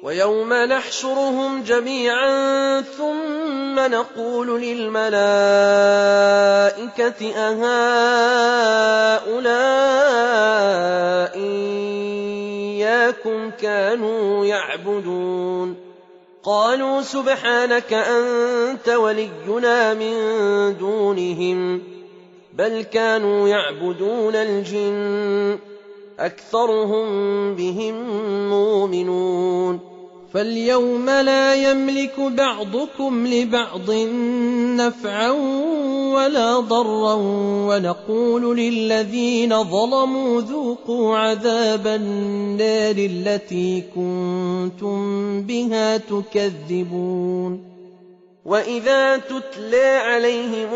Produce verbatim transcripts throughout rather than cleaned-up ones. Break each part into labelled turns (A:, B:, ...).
A: ويوم نحشرهم جميعا ثم نقول للملائكة أهؤلاء إياكم كانوا يعبدون قالوا سبحانك أنت ولينا من دونهم بل كانوا يعبدون الجن أكثرهم بهم مؤمنون
B: فاليوم لا يملك بعضكم لبعض نفعا ولا ضرا ونقول للذين ظلموا ذوقوا عذاب النار التي كنتم بها تكذبون
A: وإذا تتلى عليهم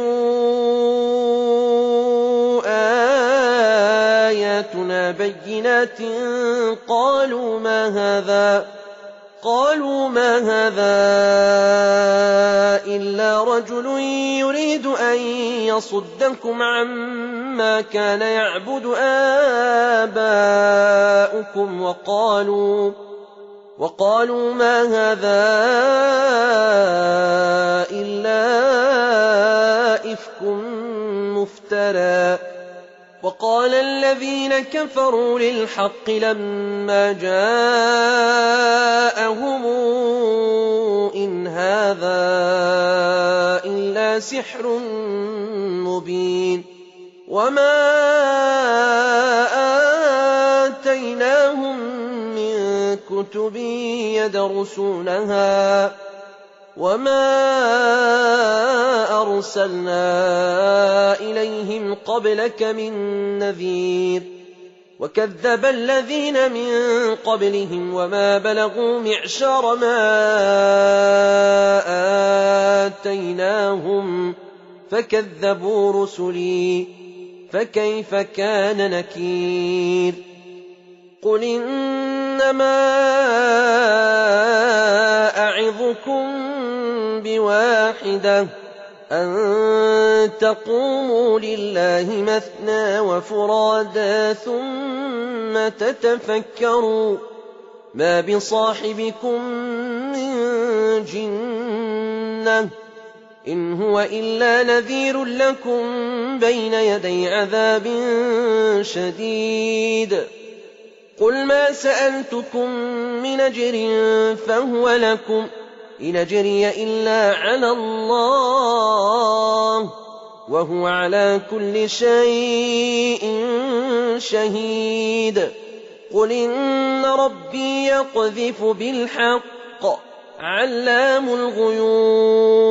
A: آياتنا بينات قالوا ما هذا قالوا ما هذا إلا رجل يريد أن يصدكم عما كان يعبد آباؤكم وقالوا وقالوا ما هذا إلا إفك مفترى وقال الذين كفروا للحق لما جاءهم إن هذا إلا سحر مبين وما آتيناهم من كتب يدرسونها وما أرسلنا إليهم قبلك من نذير وكذب الذين من قبلهم وما بلغوا معشار ما آتيناهم فكذبوا رسلي فكيف كان نكير قل إنما أعظكم بواحدة أن تقوموا لله مثنى وفرادا ثم تتفكروا ما بصاحبكم من جنة إن هو إلا نذير لكم بين يدي عذاب شديد قل ما سألتكم من أجر فهو لكم إن أجري إلا على الله وهو على كل شيء شهيد قل إن ربي يقذف بالحق علام الغيوب